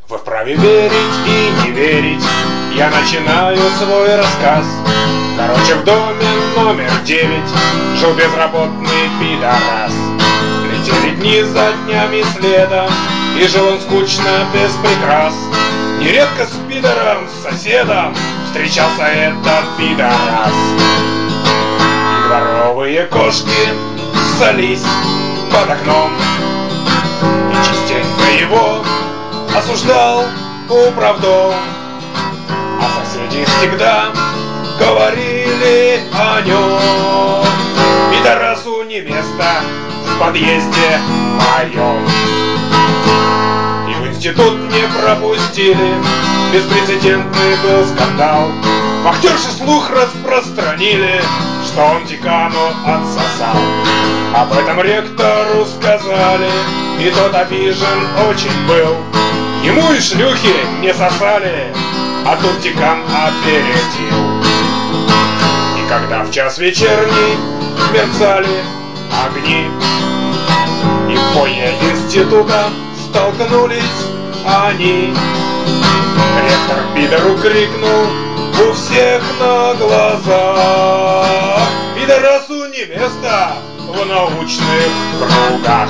Вы вправе верить и не верить, я начинаю свой рассказ. Короче, в доме номер 9 жил безработный пидорас. Летели дни за днями следом, и жил он скучно, без прикрас. Нередко с пидором, с соседом встречался этот пидорас. И дворовые кошки ссались под окном, и частенько его осуждал управдом. А соседи всегда говорили о нем: пидорасу не место в подъезде моем. И в институт не пропустили, беспрецедентный был скандал. Вахтерши слух распространили, что он декану отсосал. Об этом ректору сказали, и тот обижен очень был. Ему и шлюхи не сосали, а тут декан опередил. И когда в час вечерний мерцали огни, и в фойе института столкнулись они, ректор пидору крикнул у всех на глазах: пидорасу не место в научных кругах.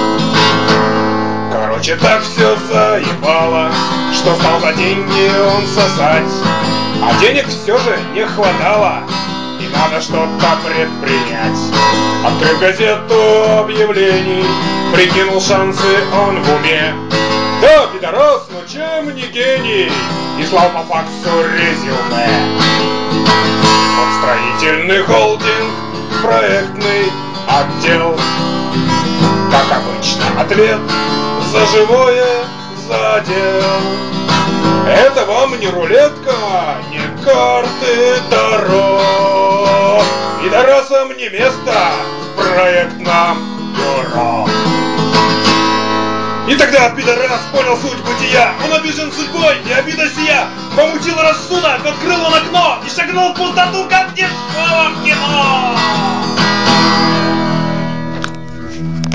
Короче, так все заебало, что стал за деньги он сосать. А денег все же не хватало, и надо что-то предпринять. Открыв газету объявлений, прикинул шансы он в уме. Да, пидорас, ну чем не гений? И слал по факсу резюме. Вот строительный холдинг, проектный отдел. Как обычно, ответ: за живое задел. Это вам не рулетка, не карты дорог. Пидорасам не место в проектном бюро. И тогда пидорас понял суть бытия. Он обижен судьбой, и обида сия помутил рассудок. Открыл он окно и шагнул в пустоту.